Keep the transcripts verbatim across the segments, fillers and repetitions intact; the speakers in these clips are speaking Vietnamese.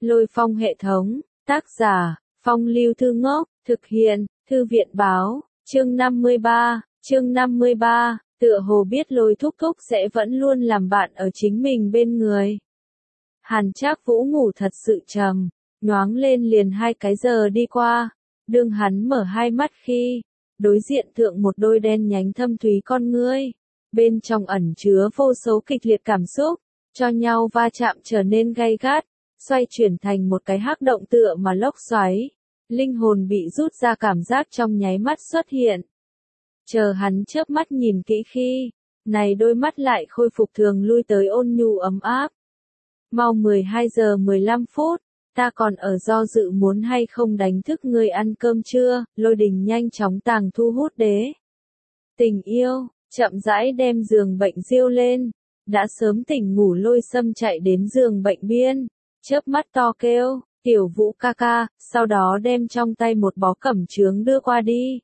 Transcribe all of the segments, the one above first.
Lôi Phong hệ thống, tác giả, Phong Lưu Thư Ngốc, thực hiện, Thư viện báo, chương năm mươi ba, chương năm mươi ba, tựa hồ biết Lôi Thúc Thúc sẽ vẫn luôn làm bạn ở chính mình bên người. Hàn Trác Vũ ngủ thật sự trầm, nhoáng lên liền hai cái giờ đi qua, đương hắn mở hai mắt khi, đối diện thượng một đôi đen nhánh thâm thúy con ngươi, bên trong ẩn chứa vô số kịch liệt cảm xúc, cho nhau va chạm trở nên gay gắt, xoay chuyển thành một cái hắc động tựa mà lốc xoáy, linh hồn bị rút ra cảm giác trong nháy mắt xuất hiện. Chờ hắn chớp mắt nhìn kỹ khi, này đôi mắt lại khôi phục thường lui tới ôn nhu ấm áp. Mau mười hai giờ mười lăm phút, ta còn ở do dự muốn hay không đánh thức ngươi ăn cơm trưa, Lôi Đình nhanh chóng tàng thu hút đế. Tình yêu, chậm rãi đem giường bệnh riêu lên, đã sớm tỉnh ngủ Lôi Sâm chạy đến giường bệnh biên, chớp mắt to kêu, Tiểu Vũ ca ca, sau đó đem trong tay một bó cẩm chướng đưa qua đi.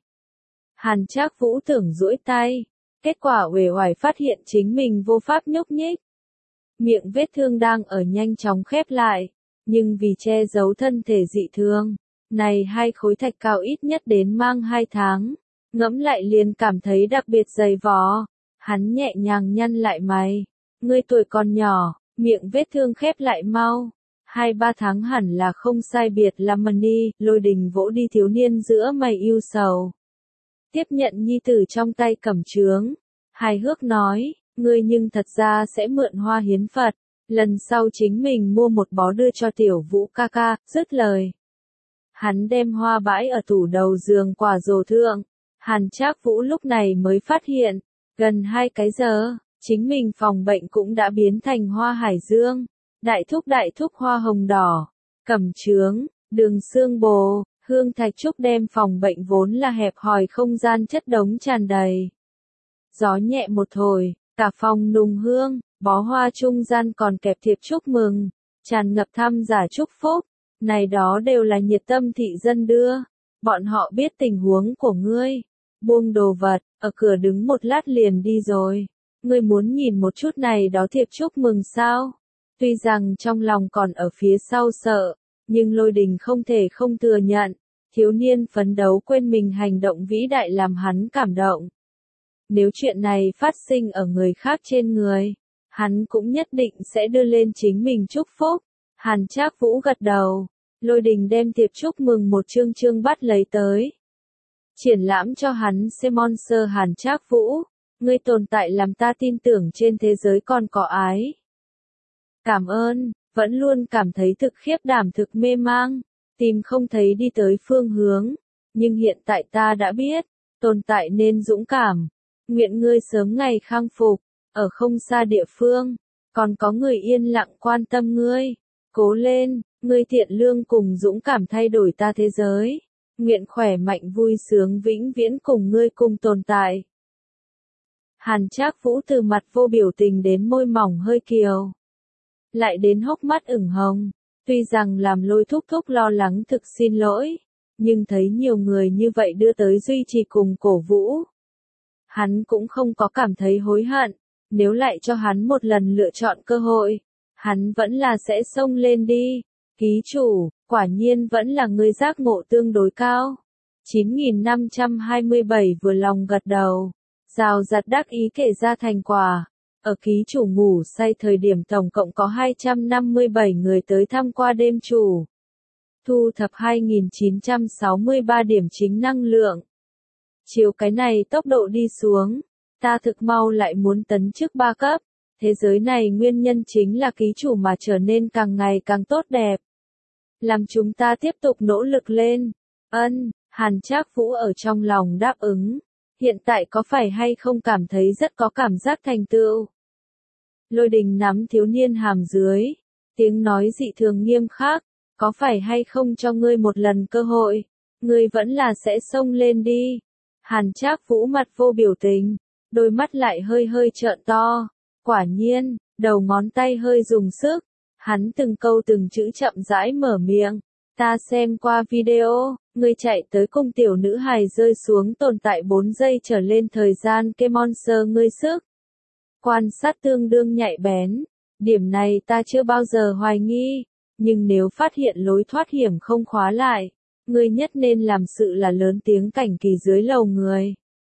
Hàn Trác Vũ tưởng duỗi tay, kết quả uể oải phát hiện chính mình vô pháp nhúc nhích. Miệng vết thương đang ở nhanh chóng khép lại, nhưng vì che giấu thân thể dị thương, này hai khối thạch cao ít nhất đến mang hai tháng, ngẫm lại liền cảm thấy đặc biệt dày vò. Hắn nhẹ nhàng nhăn lại mày, ngươi tuổi còn nhỏ, miệng vết thương khép lại mau, hai ba tháng hẳn là không sai biệt lắm mà đi. Lôi Đình vỗ đi thiếu niên giữa mày yêu sầu, tiếp nhận nhi tử trong tay cẩm chướng, hài hước nói, ngươi nhưng thật ra sẽ mượn hoa hiến Phật, lần sau chính mình mua một bó đưa cho Tiểu Vũ ca ca. Dứt lời, hắn đem hoa bãi ở tủ đầu giường quả rồ thượng. Hàn Trác Vũ lúc này mới phát hiện, gần hai cái giờ, chính mình phòng bệnh cũng đã biến thành hoa hải dương, đại thúc đại thúc hoa hồng đỏ, cẩm chướng, đường xương bồ, hương thạch trúc đem phòng bệnh vốn là hẹp hòi không gian chất đống tràn đầy. Gió nhẹ một thổi, cả phòng nùng hương, bó hoa trung gian còn kẹp thiệp chúc mừng, tràn ngập thăm giả chúc phúc, này đó đều là nhiệt tâm thị dân đưa, bọn họ biết tình huống của ngươi, buông đồ vật, ở cửa đứng một lát liền đi rồi, ngươi muốn nhìn một chút này đó thiệp chúc mừng sao? Tuy rằng trong lòng còn ở phía sau sợ, nhưng Lôi Đình không thể không thừa nhận, thiếu niên phấn đấu quên mình hành động vĩ đại làm hắn cảm động. Nếu chuyện này phát sinh ở người khác trên người, hắn cũng nhất định sẽ đưa lên chính mình chúc phúc. Hàn Trác Vũ gật đầu, Lôi Đình đem thiệp chúc mừng một chương chương bắt lấy tới, triển lãm cho hắn xem. Monster Hàn Trác Vũ, ngươi tồn tại làm ta tin tưởng trên thế giới còn có ái. Cảm ơn, vẫn luôn cảm thấy thực khiếp đảm thực mê mang, tìm không thấy đi tới phương hướng, nhưng hiện tại ta đã biết, tồn tại nên dũng cảm. Nguyện ngươi sớm ngày khang phục, ở không xa địa phương, còn có người yên lặng quan tâm ngươi. Cố lên, ngươi thiện lương cùng dũng cảm thay đổi ta thế giới. Nguyện khỏe mạnh vui sướng vĩnh viễn cùng ngươi cùng tồn tại. Hàn Trác Vũ từ mặt vô biểu tình đến môi mỏng hơi kiều, lại đến hốc mắt ửng hồng, tuy rằng làm Lôi Thúc Thúc lo lắng thực xin lỗi, nhưng thấy nhiều người như vậy đưa tới duy trì cùng cổ vũ, hắn cũng không có cảm thấy hối hận. Nếu lại cho hắn một lần lựa chọn cơ hội, hắn vẫn là sẽ xông lên đi. Ký chủ, quả nhiên vẫn là người giác ngộ tương đối cao. chín nghìn năm trăm hai mươi bảy vừa lòng gật đầu, rào rạt đắc ý kể ra thành quả. Ở ký chủ ngủ say thời điểm tổng cộng có hai trăm năm mươi bảy người tới tham qua đêm chủ. Thu thập hai nghìn chín trăm sáu mươi ba điểm chính năng lượng. Chiều cái này tốc độ đi xuống, ta thực mau lại muốn tấn chức ba cấp. Thế giới này nguyên nhân chính là ký chủ mà trở nên càng ngày càng tốt đẹp. Làm chúng ta tiếp tục nỗ lực lên. Ân, Hàn Trác Vũ ở trong lòng đáp ứng. Hiện tại có phải hay không cảm thấy rất có cảm giác thành tựu? Lôi Đình nắm thiếu niên hàm dưới, tiếng nói dị thường nghiêm khắc, có phải hay không cho ngươi một lần cơ hội, ngươi vẫn là sẽ xông lên đi. Hàn Trác Vũ mặt vô biểu tình, đôi mắt lại hơi hơi trợn to, quả nhiên, đầu ngón tay hơi dùng sức, hắn từng câu từng chữ chậm rãi mở miệng, ta xem qua video, ngươi chạy tới cung tiểu nữ hài rơi xuống tồn tại bốn giây trở lên thời gian cái monster ngươi sức. Quan sát tương đương nhạy bén, điểm này ta chưa bao giờ hoài nghi, Nhưng nếu phát hiện lối thoát hiểm không khóa lại, ngươi nhất nên làm sự là lớn tiếng cảnh kỳ dưới lầu người.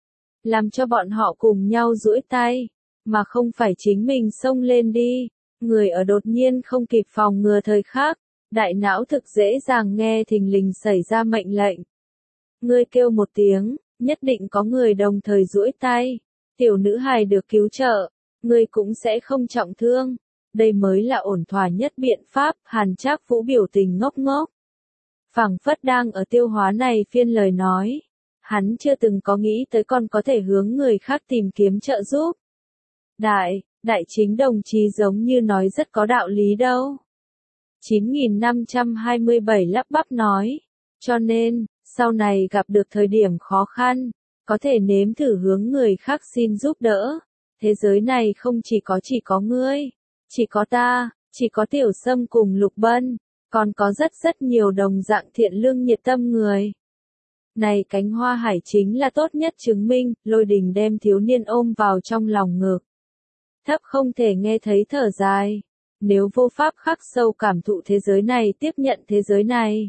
Làm cho bọn họ cùng nhau duỗi tay, mà không phải chính mình xông lên đi. Người ở đột nhiên không kịp phòng ngừa thời khắc, đại não thực dễ dàng nghe thình lình xảy ra mệnh lệnh. Ngươi kêu một tiếng, nhất định có người đồng thời duỗi tay. Tiểu nữ hài được cứu trợ, ngươi cũng sẽ không trọng thương. Đây mới là ổn thỏa nhất biện pháp. Hàn Trác Vũ biểu tình ngốc ngốc, phảng phất đang ở tiêu hóa này phiên lời nói. Hắn chưa từng có nghĩ tới còn có thể hướng người khác tìm kiếm trợ giúp. Đại, đại chính đồng chí giống như nói rất có đạo lý đâu. chín nghìn năm trăm hai mươi bảy lắp bắp nói. Cho nên, sau này gặp được thời điểm khó khăn, có thể nếm thử hướng người khác xin giúp đỡ. Thế giới này không chỉ có chỉ có ngươi, chỉ có ta, chỉ có Tiểu Sâm cùng Lục Bân, còn có rất rất nhiều đồng dạng thiện lương nhiệt tâm người. Này cánh hoa hải chính là tốt nhất chứng minh. Lôi Đình đem thiếu niên ôm vào trong lòng ngực. Thấp không thể nghe thấy thở dài. Nếu vô pháp khắc sâu cảm thụ thế giới này, tiếp nhận thế giới này,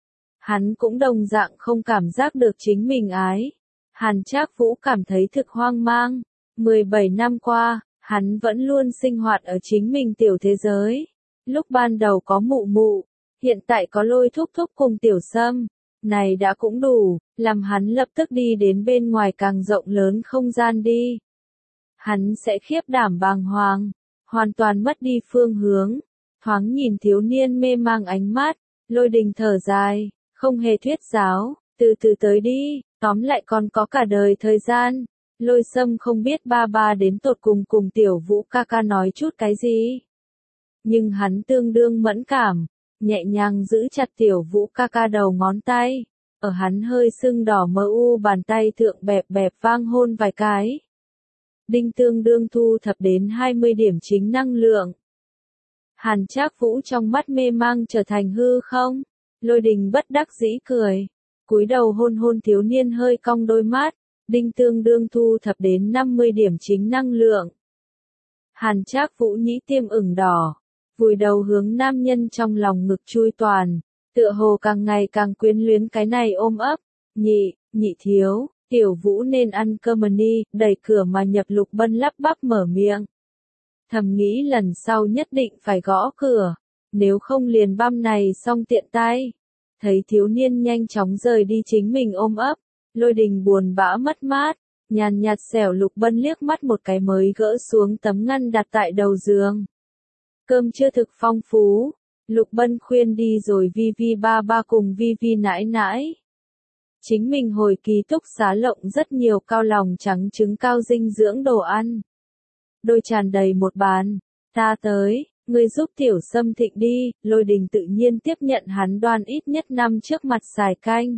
hắn cũng đồng dạng không cảm giác được chính mình ái. Hàn Trác Vũ cảm thấy thực hoang mang. mười bảy năm qua, hắn vẫn luôn sinh hoạt ở chính mình tiểu thế giới. Lúc ban đầu có mụ mụ, hiện tại có Lôi thúc thúc cùng Tiểu Sâm. Này đã cũng đủ, làm hắn lập tức đi đến bên ngoài càng rộng lớn không gian đi. Hắn sẽ khiếp đảm bàng hoàng, hoàn toàn mất đi phương hướng. Thoáng nhìn thiếu niên mê mang ánh mắt, Lôi Đình thở dài, không hề thuyết giáo, từ từ tới đi, tóm lại còn có cả đời thời gian. Lôi Sâm không biết ba ba đến tột cùng cùng Tiểu Vũ ca ca nói chút cái gì. Nhưng hắn tương đương mẫn cảm, nhẹ nhàng giữ chặt Tiểu Vũ ca ca đầu ngón tay, ở hắn hơi sưng đỏ mờ u bàn tay thượng bẹp bẹp vang hôn vài cái. Đinh tương đương thu thập đến hai mươi điểm chính năng lượng. Hàn Trác Vũ trong mắt mê mang trở thành hư không. Lôi Đình bất đắc dĩ cười, cúi đầu hôn hôn thiếu niên hơi cong đôi mắt. Đinh tương đương thu thập đến năm mươi điểm chính năng lượng. Hàn Trác Vũ nhĩ tiêm ửng đỏ, vùi đầu hướng nam nhân trong lòng ngực chui toàn, tựa hồ càng ngày càng quyến luyến cái này ôm ấp. Nhị, nhị thiếu, Tiểu Vũ nên ăn cơm đi. Đẩy cửa mà nhập. Lục Bân lắp bắp mở miệng. Thầm nghĩ lần sau nhất định phải gõ cửa, nếu không liền băm này xong tiện tay. Thấy thiếu niên nhanh chóng rời đi chính mình ôm ấp, Lôi Đình buồn bã mất mát, nhàn nhạt xẻo Lục Bân liếc mắt một cái mới gỡ xuống tấm ngăn đặt tại đầu giường. Cơm chưa thực phong phú, Lục Bân khuyên đi rồi Vi Vi ba ba cùng Vi Vi nãi nãi. Chính mình hồi ký túc xá lộng rất nhiều cao lòng trắng trứng cao dinh dưỡng đồ ăn. Đôi tràn đầy một bàn, ta tới, ngươi giúp Tiểu Sâm thịnh đi. Lôi Đình tự nhiên tiếp nhận hắn đoan ít nhất năm trước mặt xài canh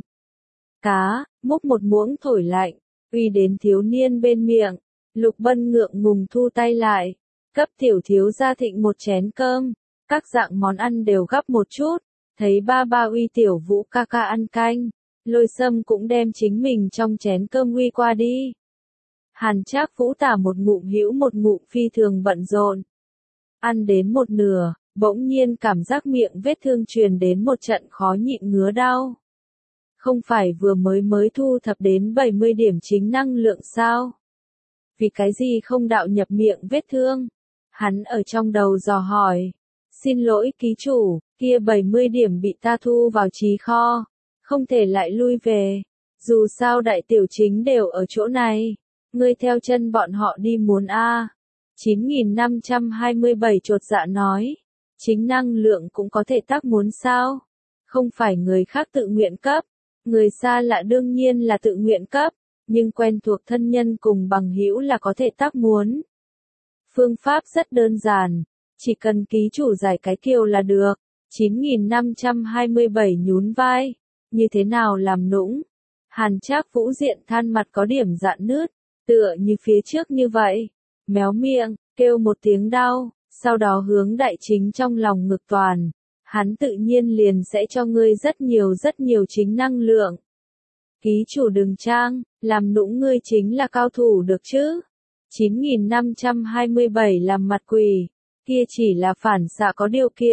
cá, múc một muỗng thổi lạnh, uy đến thiếu niên bên miệng. Lục Bân ngượng ngùng thu tay lại, cấp tiểu thiếu gia thịnh một chén cơm, các dạng món ăn đều gắp một chút. Thấy ba ba uy Tiểu Vũ ca ca ăn canh, Lôi Sâm cũng đem chính mình trong chén cơm uy qua đi. Hàn Trác Vũ tả một ngụm hữu một ngụm phi thường bận rộn. Ăn đến một nửa, bỗng nhiên cảm giác miệng vết thương truyền đến một trận khó nhịn ngứa đau. Không phải vừa mới mới thu thập đến bảy mươi điểm chính năng lượng sao? Vì cái gì không đạo nhập miệng vết thương? Hắn ở trong đầu dò hỏi. Xin lỗi ký chủ, kia bảy mươi điểm bị ta thu vào trí kho, không thể lại lui về. Dù sao đại tiểu chính đều ở chỗ này, ngươi theo chân bọn họ đi muốn a. chín nghìn năm trăm hai mươi bảy chột dạ nói. Chính năng lượng cũng có thể tác muốn sao? Không phải người khác tự nguyện cấp. Người xa lạ đương nhiên là tự nguyện cấp, nhưng quen thuộc thân nhân cùng bằng hữu là có thể tác muốn. Phương pháp rất đơn giản, chỉ cần ký chủ giải cái kiều là được. chín nghìn năm trăm hai mươi bảy nhún vai, như thế nào làm nũng? Hàn Trác Vũ diện than mặt có điểm rạn nứt, tựa như phía trước như vậy, méo miệng, kêu một tiếng đau, sau đó hướng đại chính trong lòng ngực toàn. Hắn tự nhiên liền sẽ cho ngươi rất nhiều rất nhiều chính năng lượng. Ký chủ đừng trang, làm nũng ngươi chính là cao thủ được chứ. chín nghìn năm trăm hai mươi bảy làm mặt quỷ, kia chỉ là phản xạ có điều kiện.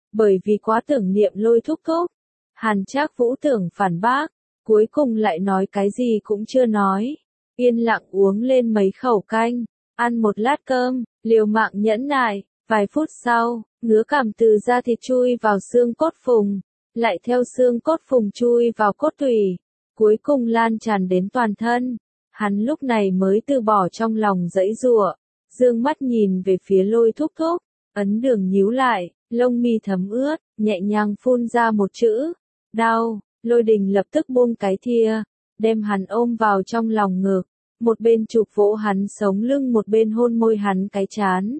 Bởi vì quá tưởng niệm Lôi thúc thúc. Hàn Trác Vũ tưởng phản bác, cuối cùng lại nói cái gì cũng chưa nói. Yên lặng uống lên mấy khẩu canh, ăn một lát cơm, liều mạng nhẫn nại, vài phút sau, ngứa cảm từ da thịt chui vào xương cốt phùng, lại theo xương cốt phùng chui vào cốt tủy, cuối cùng lan tràn đến toàn thân. Hắn lúc này mới từ bỏ trong lòng dãy giụa, dương mắt nhìn về phía Lôi thúc thúc, ấn đường nhíu lại, lông mi thấm ướt, nhẹ nhàng phun ra một chữ, đau. Lôi Đình lập tức buông cái thìa, đem hắn ôm vào trong lòng ngực, một bên chụp vỗ hắn sống lưng một bên hôn môi hắn cái trán.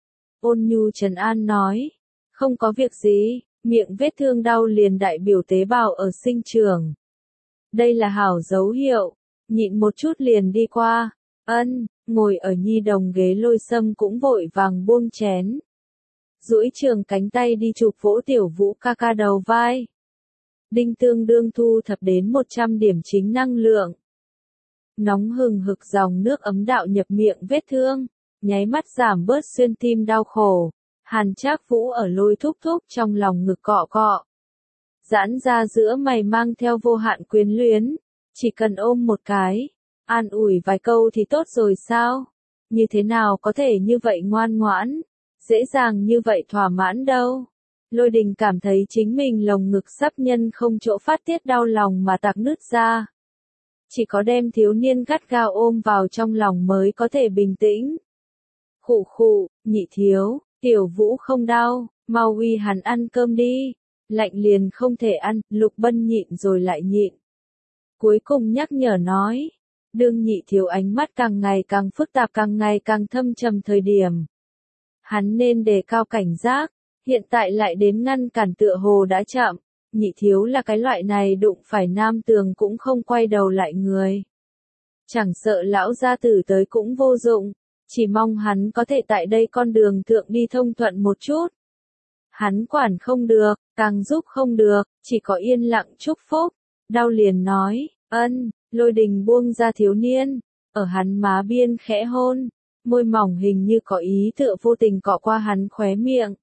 Ôn nhu trấn an nói, không có việc gì, miệng vết thương đau liền đại biểu tế bào ở sinh trưởng. Đây là hảo dấu hiệu, nhịn một chút liền đi qua. Ân, ngồi ở nhi đồng ghế Lôi Sâm cũng vội vàng buông chén. Duỗi trường cánh tay đi chụp vỗ Tiểu Vũ ca ca đầu vai. Đinh tương đương thu thập đến một trăm điểm chính năng lượng. Nóng hừng hực dòng nước ấm đạo nhập miệng vết thương, nháy mắt giảm bớt xuyên tim đau khổ. Hàn Trác Vũ ở Lôi thúc thúc trong lòng ngực cọ cọ. Giãn ra giữa mày mang theo vô hạn quyến luyến, chỉ cần ôm một cái, an ủi vài câu thì tốt rồi sao? Như thế nào có thể như vậy ngoan ngoãn, dễ dàng như vậy thỏa mãn đâu? Lôi Đình cảm thấy chính mình lồng ngực sắp nhân không chỗ phát tiết đau lòng mà tạc nứt ra. Chỉ có đem thiếu niên gắt gao ôm vào trong lòng mới có thể bình tĩnh. Khụ khụ, nhị thiếu, Tiểu Vũ không đau, mau uy hắn ăn cơm đi. Lạnh liền không thể ăn, Lục Bân nhịn rồi lại nhịn. Cuối cùng nhắc nhở nói, đương nhị thiếu ánh mắt càng ngày càng phức tạp càng ngày càng thâm trầm thời điểm. Hắn nên đề cao cảnh giác. Hiện tại lại đến ngăn cản tựa hồ đã chậm, nhị thiếu là cái loại này đụng phải nam tường cũng không quay đầu lại người. Chẳng sợ lão gia tử tới cũng vô dụng, chỉ mong hắn có thể tại đây con đường thượng đi thông thuận một chút. Hắn quản không được, càng giúp không được, chỉ có yên lặng chúc phúc, đau liền nói, ân, Lôi Đình buông ra thiếu niên, ở hắn má biên khẽ hôn, môi mỏng hình như có ý tựa vô tình cọ qua hắn khóe miệng.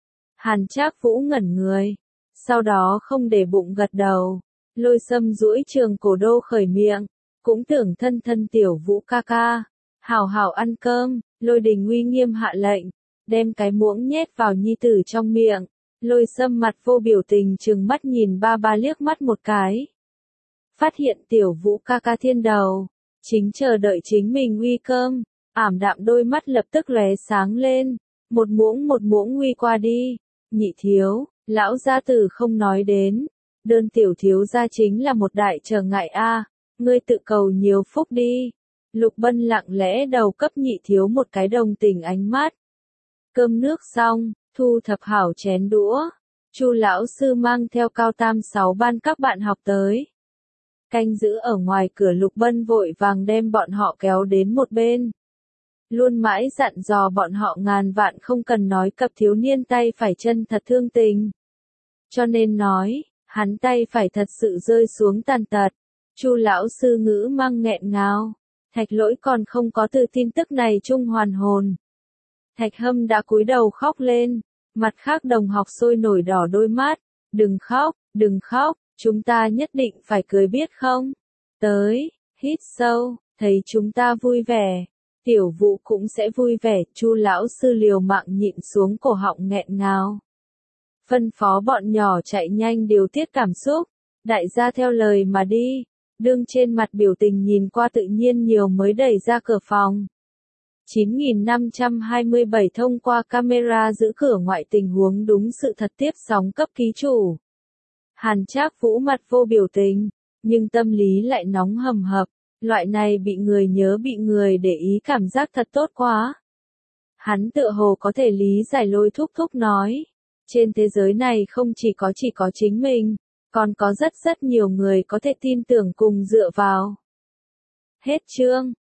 Hàn Trác Vũ ngẩn người, sau đó không để bụng gật đầu. Lôi Sâm duỗi trường cổ đô khởi miệng, cũng tưởng thân thân Tiểu Vũ ca ca, hảo hảo ăn cơm. Lôi Đình uy nghiêm hạ lệnh, đem cái muỗng nhét vào nhi tử trong miệng. Lôi Sâm mặt vô biểu tình trừng mắt nhìn ba ba liếc mắt một cái. Phát hiện Tiểu Vũ ca ca thiên đầu, chính chờ đợi chính mình uy cơm, ảm đạm đôi mắt lập tức lóe sáng lên, một muỗng một muỗng uy qua đi. Nhị thiếu, lão gia tử không nói đến, đơn tiểu thiếu gia chính là một đại trở ngại a, ngươi tự cầu nhiều phúc đi. Lục Bân lặng lẽ đầu cấp nhị thiếu một cái đồng tình ánh mắt. Cơm nước xong, thu thập hảo chén đũa, Chu lão sư mang theo cao tam sáu ban các bạn học tới. Canh giữ ở ngoài cửa Lục Bân vội vàng đem bọn họ kéo đến một bên. Luôn mãi dặn dò bọn họ ngàn vạn không cần nói cập thiếu niên tay phải chân thật thương tình. Cho nên nói, hắn tay phải thật sự rơi xuống tàn tật. Chu lão sư ngữ mang nghẹn ngào. Thạch Lỗi còn không có từ tin tức này chung hoàn hồn. Thạch Hâm đã cúi đầu khóc lên, mặt khác đồng học sôi nổi đỏ đôi mắt. Đừng khóc, đừng khóc, chúng ta nhất định phải cười biết không? Tới, hít sâu, thấy chúng ta vui vẻ. Tiểu Vũ cũng sẽ vui vẻ, Chu lão sư liều mạng nhịn xuống cổ họng nghẹn ngào. Phân phó bọn nhỏ chạy nhanh điều tiết cảm xúc, đại gia theo lời mà đi, đương trên mặt biểu tình nhìn qua tự nhiên nhiều mới đẩy ra cửa phòng. chín nghìn năm trăm hai mươi bảy thông qua camera giữ cửa ngoại tình huống đúng sự thật tiếp sóng cấp ký chủ. Hàn Trác Vũ mặt vô biểu tình, nhưng tâm lý lại nóng hầm hập. Loại này bị người nhớ bị người để ý cảm giác thật tốt quá. Hắn tựa hồ có thể lý giải Lôi thúc thúc nói. Trên thế giới này không chỉ có chỉ có chính mình, còn có rất rất nhiều người có thể tin tưởng cùng dựa vào. Hết chương.